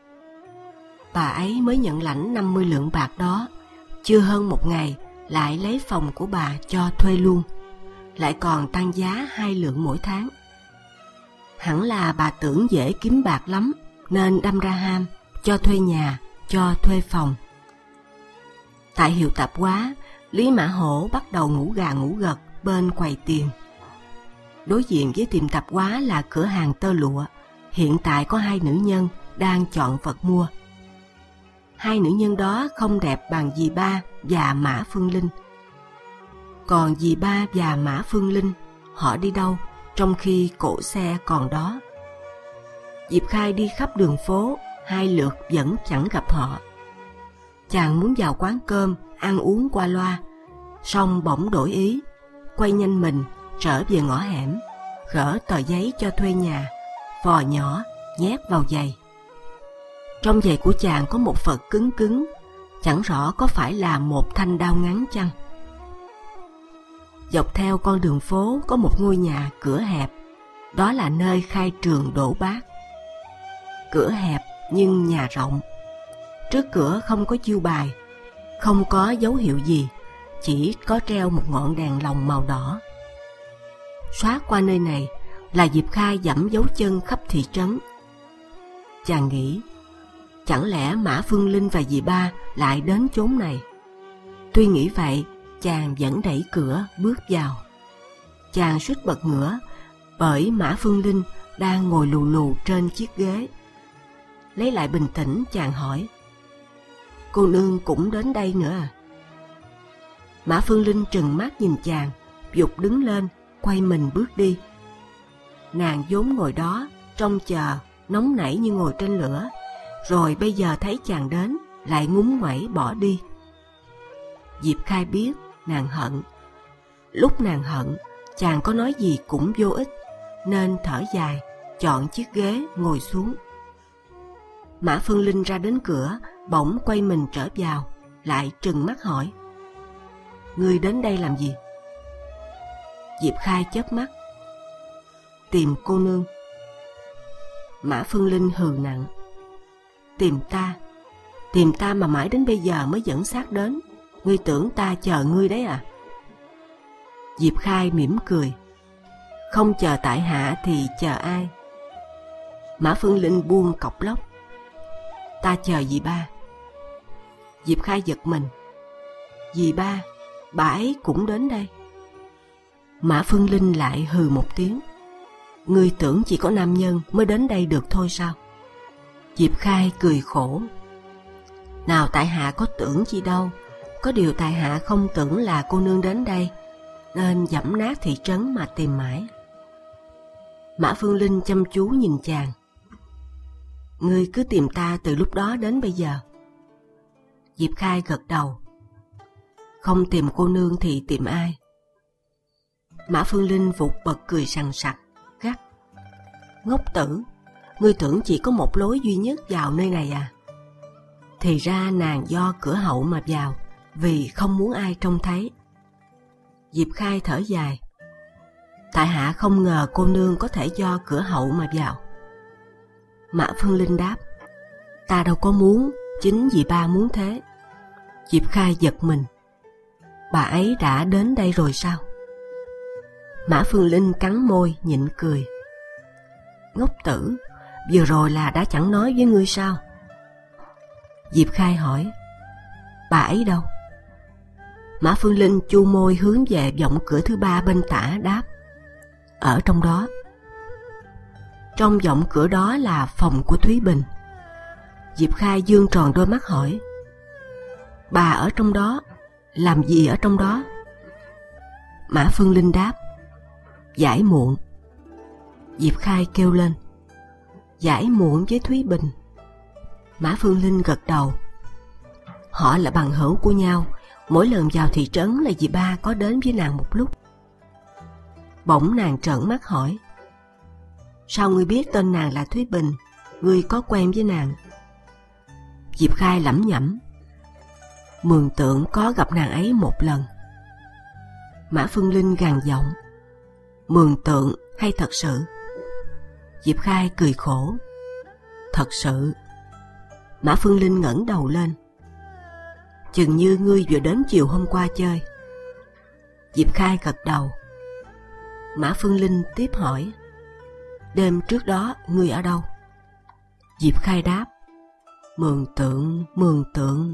Bà ấy mới nhận lãnh năm mươi lượng bạc đó, chưa hơn một ngày lại lấy phòng của bà cho thuê luôn, lại còn tăng giá hai lượng mỗi tháng. Hẳn là bà tưởng dễ kiếm bạc lắm nên đâm ra ham, cho thuê nhà, cho thuê phòng. Tại hiệu tạp hóa, Lý Mã Hổ bắt đầu ngủ gà ngủ gật bên quầy tiền. Đối diện với tiệm tạp hóa là cửa hàng tơ lụa. Hiện tại có hai nữ nhân đang chọn vật mua. Hai nữ nhân đó không đẹp bằng dì Ba và Mã Phương Linh. Còn dì Ba và Mã Phương Linh, họ đi đâu trong khi cỗ xe còn đó? Diệp Khai đi khắp đường phố, hai lượt vẫn chẳng gặp họ. Chàng muốn vào quán cơm, ăn uống qua loa, song bỗng đổi ý, quay nhanh mình trở về ngõ hẻm, gỡ tờ giấy cho thuê nhà, vò nhỏ nhét vào giày. Trong giày của chàng có một vật cứng cứng, chẳng rõ có phải là một thanh đao ngắn chăng. Dọc theo con đường phố có một ngôi nhà cửa hẹp, đó là nơi khai trường đổ bát. Cửa hẹp nhưng nhà rộng. Trước cửa không có chiêu bài, không có dấu hiệu gì, chỉ có treo một ngọn đèn lồng màu đỏ. Xoát qua nơi này là Diệp Khai dẫm dấu chân khắp thị trấn. Chàng nghĩ, chẳng lẽ Mã Phương Linh và dì Ba lại đến chốn này? Tuy nghĩ vậy, chàng vẫn đẩy cửa bước vào. Chàng suýt bật ngửa bởi Mã Phương Linh đang ngồi lù lù trên chiếc ghế. Lấy lại bình tĩnh, chàng hỏi: cô nương cũng đến đây nữa à? Mã Phương Linh trừng mắt nhìn chàng, giục đứng lên, quay mình bước đi. Nàng vốn ngồi đó trông chờ, nóng nảy như ngồi trên lửa, rồi bây giờ thấy chàng đến lại ngúng ngoẩy bỏ đi. Diệp Khai biết nàng hận. Lúc nàng hận, chàng có nói gì cũng vô ích, nên thở dài, chọn chiếc ghế ngồi xuống. Mã Phương Linh ra đến cửa, bỗng quay mình trở vào, lại trừng mắt hỏi: Ngươi đến đây làm gì? Diệp Khai chớp mắt. Tìm cô nương. Mã Phương Linh hừ nặng. Tìm ta? Tìm ta mà mãi đến bây giờ mới dẫn xác đến. Ngươi tưởng ta chờ ngươi đấy à? Diệp Khai mỉm cười. Không chờ tại hạ thì chờ ai? Mã Phương Linh buông cọc lốc. Ta chờ dì ba. Diệp Khai giật mình. Dì ba? Bà ấy cũng đến đây. Mã Phương Linh lại hừ một tiếng. Ngươi tưởng chỉ có nam nhân mới đến đây được thôi sao? Diệp Khai cười khổ. Nào tại hạ có tưởng chi đâu. Có điều tại hạ không tưởng là cô nương đến đây, nên dẫm nát thị trấn mà tìm mãi. Mã Phương Linh chăm chú nhìn chàng. Ngươi cứ tìm ta từ lúc đó đến bây giờ. Diệp Khai gật đầu. Không tìm cô nương thì tìm ai? Mã Phương Linh vụt bật cười sằng sặc, gắt. Ngốc tử, ngươi tưởng chỉ có một lối duy nhất vào nơi này à? Thì ra nàng do cửa hậu mà vào, vì không muốn ai trông thấy. Diệp Khai thở dài. Tại hạ không ngờ cô nương có thể do cửa hậu mà vào. Mã Phương Linh đáp. Ta đâu có muốn, chính vì ba muốn thế. Diệp Khai giật mình. Bà ấy đã đến đây rồi sao? Mã Phương Linh cắn môi nhịn cười. Ngốc tử, vừa rồi là đã chẳng nói với ngươi sao? Diệp Khai hỏi. Bà ấy đâu? Mã Phương Linh chu môi hướng về vọng cửa thứ ba bên tả đáp. Ở trong đó. Trong vọng cửa đó là phòng của Thúy Bình. Diệp Khai dương tròn đôi mắt hỏi. Bà ở trong đó, làm gì ở trong đó? Mã Phương Linh đáp. Giải muộn. Diệp Khai kêu lên. Giải muộn với Thúy Bình. Mã Phương Linh gật đầu. Họ là bằng hữu của nhau. Mỗi lần vào thị trấn là dì ba có đến với nàng một lúc. Bỗng nàng trợn mắt hỏi. Sao ngươi biết tên nàng là Thúy Bình? Ngươi có quen với nàng? Diệp Khai lẩm nhẩm. Mường tượng có gặp nàng ấy một lần. Mã Phương Linh gằn giọng. Mường tượng hay thật sự? Diệp Khai cười khổ. Thật sự. Mã Phương Linh ngẩng đầu lên. Chừng như ngươi vừa đến chiều hôm qua chơi. Diệp Khai gật đầu. Mã Phương Linh tiếp hỏi. Đêm trước đó ngươi ở đâu? Diệp Khai đáp. Mường tượng, mường tượng.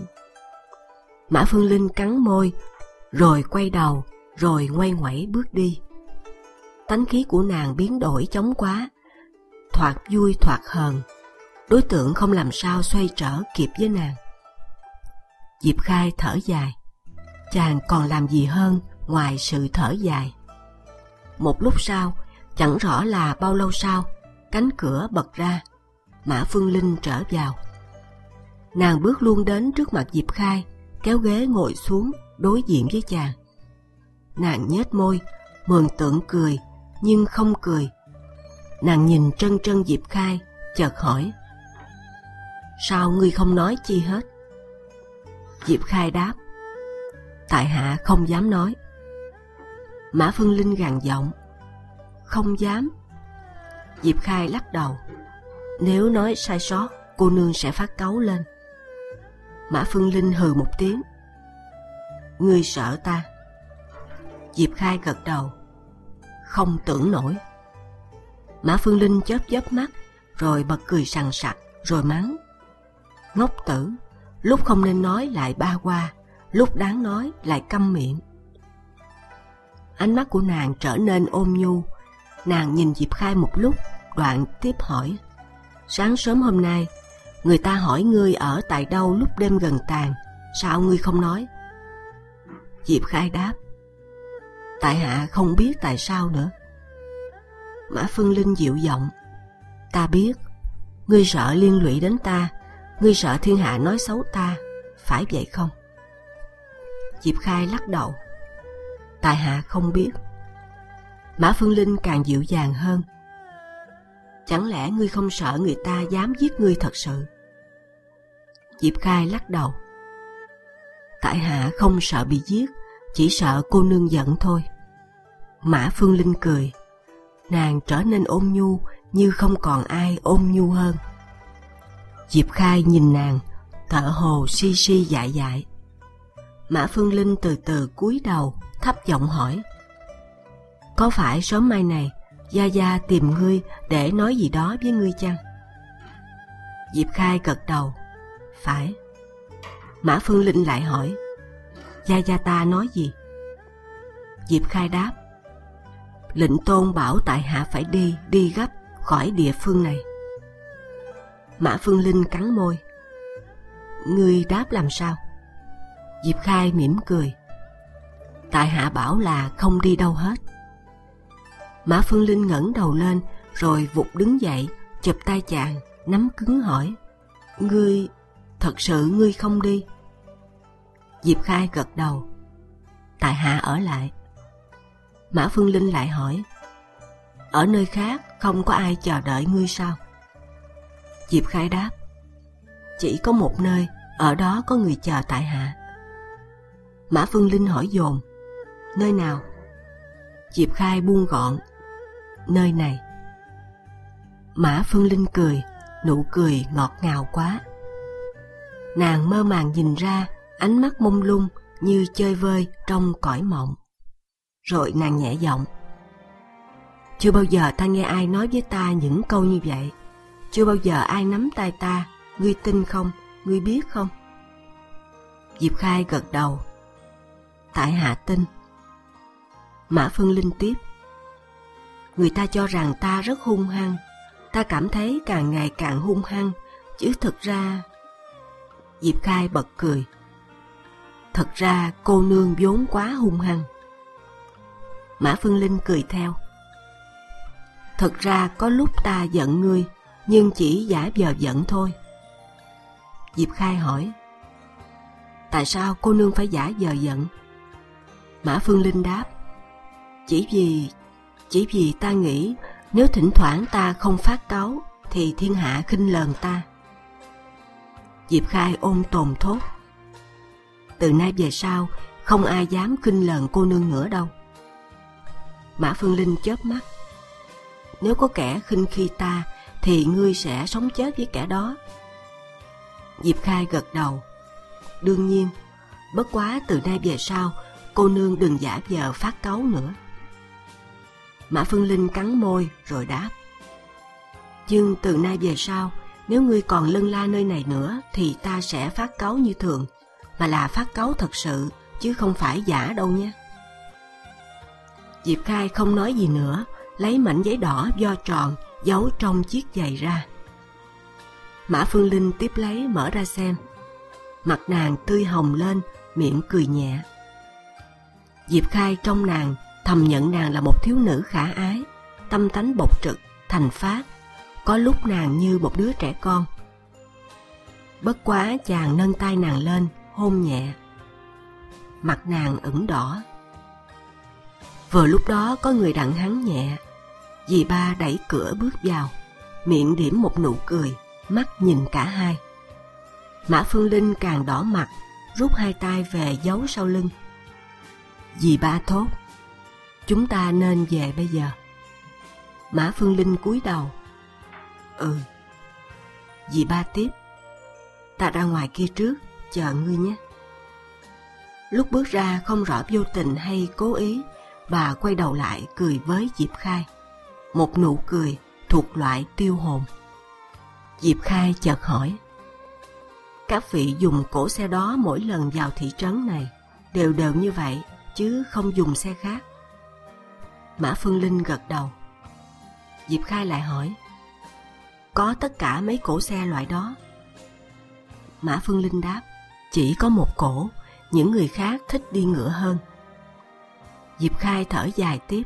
Mã Phương Linh cắn môi, rồi quay đầu, rồi ngoay ngoẩy bước đi. Tánh khí của nàng biến đổi chóng quá, thoạt vui thoạt hờn. Đối tượng không làm sao xoay trở kịp với nàng. Diệp Khai thở dài. Chàng còn làm gì hơn ngoài sự thở dài. Một lúc sau, chẳng rõ là bao lâu sau, cánh cửa bật ra. Mã Phương Linh trở vào. Nàng bước luôn đến trước mặt Diệp Khai, kéo ghế ngồi xuống đối diện với chàng. Nàng nhếch môi, mường tượng cười, nhưng không cười. Nàng nhìn trân trân Diệp Khai, chợt hỏi. Sao ngươi không nói chi hết? Diệp Khai đáp. Tại hạ không dám nói. Mã Phương Linh gằn giọng. Không dám. Diệp Khai lắc đầu. Nếu nói sai sót, cô nương sẽ phát cáu lên. Mã Phương Linh hừ một tiếng. Ngươi sợ ta? Diệp Khai gật đầu. Không tưởng nổi. Mã Phương Linh chớp chớp mắt, rồi bật cười sằng sặc, rồi mắng. Ngốc tử, lúc không nên nói lại ba qua, lúc đáng nói lại câm miệng. Ánh mắt của nàng trở nên ôn nhu. Nàng nhìn Diệp Khai một lúc, đoạn tiếp hỏi. Sáng sớm hôm nay, người ta hỏi ngươi ở tại đâu lúc đêm gần tàn, sao ngươi không nói? Diệp Khai đáp. Tại hạ không biết tại sao nữa. Mã Phương Linh dịu giọng. Ta biết. Ngươi sợ liên lụy đến ta. Ngươi sợ thiên hạ nói xấu ta, phải vậy không? Diệp Khai lắc đầu. Tại hạ không biết. Mã Phương Linh càng dịu dàng hơn. Chẳng lẽ ngươi không sợ người ta dám giết ngươi thật sự? Diệp Khai lắc đầu. Tại hạ không sợ bị giết, chỉ sợ cô nương giận thôi. Mã Phương Linh cười. Nàng trở nên ôn nhu như không còn ai ôn nhu hơn. Diệp Khai nhìn nàng, tựa hồ si si dại dại. Mã Phương Linh từ từ cúi đầu, thấp giọng hỏi: có phải sớm mai này Gia Gia tìm ngươi để nói gì đó với ngươi chăng? Diệp Khai gật đầu. Phải. Mã Phương Linh lại hỏi: Gia Gia ta nói gì? Diệp Khai đáp: lệnh tôn bảo tại hạ phải đi, đi gấp khỏi địa phương này. Mã Phương Linh cắn môi. Ngươi đáp làm sao? Diệp Khai mỉm cười. Tại hạ bảo là không đi đâu hết. Mã Phương Linh ngẩng đầu lên rồi vụt đứng dậy, chụp tay chàng, nắm cứng hỏi: Ngươi, thật sự ngươi không đi? Diệp Khai gật đầu. Tại hạ ở lại. Mã Phương Linh lại hỏi: ở nơi khác không có ai chờ đợi ngươi sao? Diệp Khai đáp: chỉ có một nơi, ở đó có người chờ tại hạ. Mã Phương Linh hỏi dồn: nơi nào? Diệp Khai buông gọn: nơi này. Mã Phương Linh cười, nụ cười ngọt ngào quá. Nàng mơ màng nhìn ra, ánh mắt mông lung như chơi vơi trong cõi mộng. Rồi nàng nhẹ giọng: chưa bao giờ ta nghe ai nói với ta những câu như vậy. Chưa bao giờ ai nắm tay ta. Ngươi tin không? Ngươi biết không? Diệp Khai gật đầu. Tại hạ tin. Mã Phương Linh tiếp: người ta cho rằng ta rất hung hăng. Ta cảm thấy càng ngày càng hung hăng, chứ thực ra... Diệp Khai bật cười. Thật ra cô nương vốn quá hung hăng. Mã Phương Linh cười theo. Thật ra có lúc ta giận ngươi, nhưng chỉ giả vờ giận thôi. Diệp Khai hỏi: tại sao cô nương phải giả vờ giận? Mã Phương Linh đáp: Chỉ vì, chỉ vì ta nghĩ nếu thỉnh thoảng ta không phát cáu thì thiên hạ khinh lờn ta. Diệp Khai ôn tồn thốt: từ nay về sau không ai dám khinh lờn cô nương nữa đâu. Mã Phương Linh chớp mắt: nếu có kẻ khinh khi ta thì ngươi sẽ sống chết với kẻ đó. Diệp Khai gật đầu. Đương nhiên, bất quá từ nay về sau cô nương đừng giả vờ phát cáu nữa. Mã Phương Linh cắn môi rồi đáp: nhưng từ nay về sau nếu ngươi còn lân la nơi này nữa thì ta sẽ phát cáu như thường, mà là phát cáu thật sự chứ không phải giả đâu nhé. Diệp Khai không nói gì nữa, lấy mảnh giấy đỏ vo tròn giấu trong chiếc giày ra. Mã Phương Linh tiếp lấy mở ra xem. Mặt nàng tươi hồng lên, miệng cười nhẹ. Diệp Khai trong nàng thầm nhận nàng là một thiếu nữ khả ái, tâm tánh bộc trực, thành phát. Có lúc nàng như một đứa trẻ con. Bất quá chàng nâng tay nàng lên, hôn nhẹ. Mặt nàng ửng đỏ. Vừa lúc đó có người đặng hắn nhẹ. Dì ba đẩy cửa bước vào, miệng điểm một nụ cười, mắt nhìn cả hai. Mã Phương Linh càng đỏ mặt, rút hai tay về giấu sau lưng. Dì ba thốt: chúng ta nên về bây giờ. Mã Phương Linh cúi đầu. Ừ. Dì ba tiếp: ta ra ngoài kia trước, chờ ngươi nhé. Lúc bước ra không rõ vô tình hay cố ý, bà quay đầu lại cười với Diệp Khai. Một nụ cười thuộc loại tiêu hồn. Diệp Khai chợt hỏi: các vị dùng cỗ xe đó mỗi lần vào thị trấn này đều đều như vậy, chứ không dùng xe khác? Mã Phương Linh gật đầu. Diệp Khai lại hỏi: có tất cả mấy cỗ xe loại đó? Mã Phương Linh đáp: chỉ có một cỗ, những người khác thích đi ngựa hơn. Diệp Khai thở dài tiếp: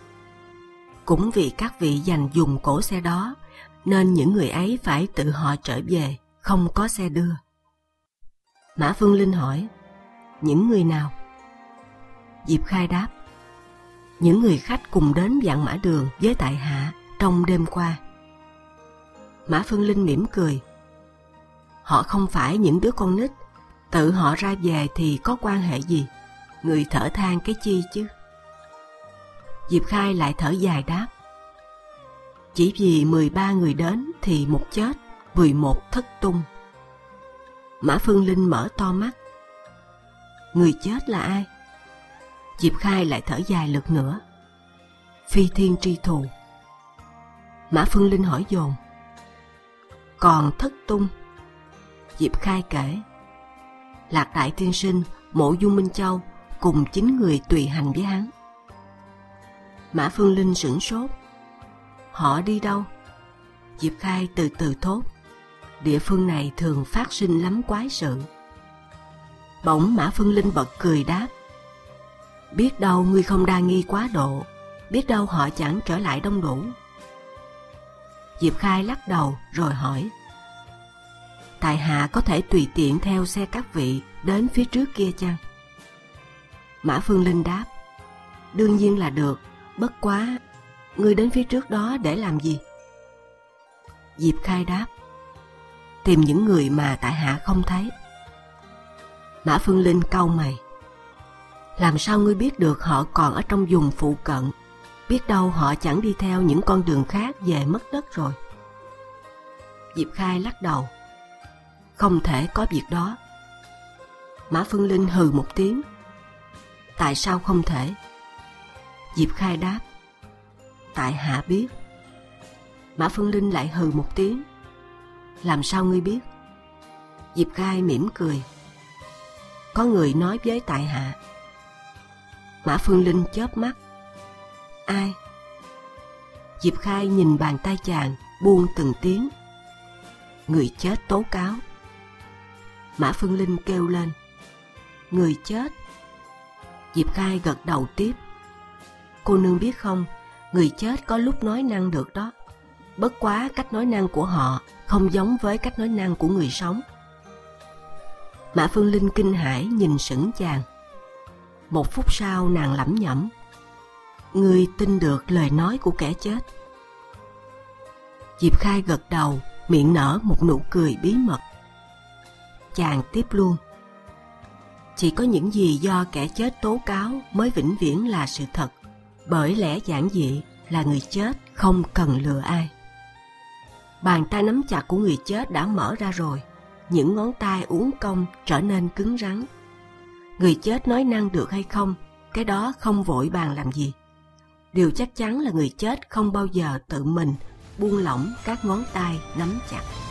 cũng vì các vị dành dùng cỗ xe đó nên những người ấy phải tự họ trở về, không có xe đưa. Mã Phương Linh hỏi: những người nào? Diệp Khai đáp: những người khách cùng đến vạn mã đường với tại hạ trong đêm qua. Mã Phương Linh mỉm cười: họ không phải những đứa con nít, tự họ ra về thì có quan hệ gì? Người thở than cái chi chứ? Diệp Khai lại thở dài đáp: chỉ vì mười ba người đến thì một chết, mười một thất tung. Mã Phương Linh mở to mắt. Người chết là ai? Diệp Khai lại thở dài lượt nữa. Phi thiên tri thù. Mã Phương Linh hỏi dồn. Còn thất tung? Diệp Khai kể. Lạc Đại Tiên Sinh, Mộ Dung Minh Châu cùng chín người tùy hành với hắn. Mã Phương Linh sửng sốt. Họ đi đâu? Diệp Khai từ từ thốt. Địa phương này thường phát sinh lắm quái sự. Bỗng Mã Phương Linh bật cười đáp: biết đâu ngươi không đa nghi quá độ, biết đâu họ chẳng trở lại đông đủ. Diệp Khai lắc đầu rồi hỏi: tại hạ có thể tùy tiện theo xe các vị đến phía trước kia chăng? Mã Phương Linh đáp: đương nhiên là được, bất quá ngươi đến phía trước đó để làm gì? Diệp Khai đáp: tìm những người mà tại hạ không thấy. Mã Phương Linh cau mày: làm sao ngươi biết được họ còn ở trong vùng phụ cận? Biết đâu họ chẳng đi theo những con đường khác về mất đất rồi. Diệp Khai lắc đầu: không thể có việc đó. Mã Phương Linh hừ một tiếng: tại sao không thể? Diệp Khai đáp: tại hạ biết. Mã Phương Linh lại hừ một tiếng: làm sao ngươi biết? Diệp Khai mỉm cười: có người nói với tại hạ. Mã Phương Linh chớp mắt: ai? Diệp Khai nhìn bàn tay chàng, buông từng tiếng: người chết tố cáo. Mã Phương Linh kêu lên: người chết? Diệp Khai gật đầu tiếp: cô nương biết không, người chết có lúc nói năng được đó. Bất quá cách nói năng của họ không giống với cách nói năng của người sống. Mã Phương Linh kinh hãi nhìn sững chàng. Một phút sau nàng lẩm nhẩm: ngươi tin được lời nói của kẻ chết? Diệp Khai gật đầu, miệng nở một nụ cười bí mật. Chàng tiếp luôn: chỉ có những gì do kẻ chết tố cáo mới vĩnh viễn là sự thật. Bởi lẽ giản dị là người chết không cần lừa ai. Bàn tay nắm chặt của người chết đã mở ra rồi, những ngón tay uốn cong trở nên cứng rắn. Người chết nói năng được hay không, cái đó không vội bàn làm gì. Điều chắc chắn là người chết không bao giờ tự mình buông lỏng các ngón tay nắm chặt.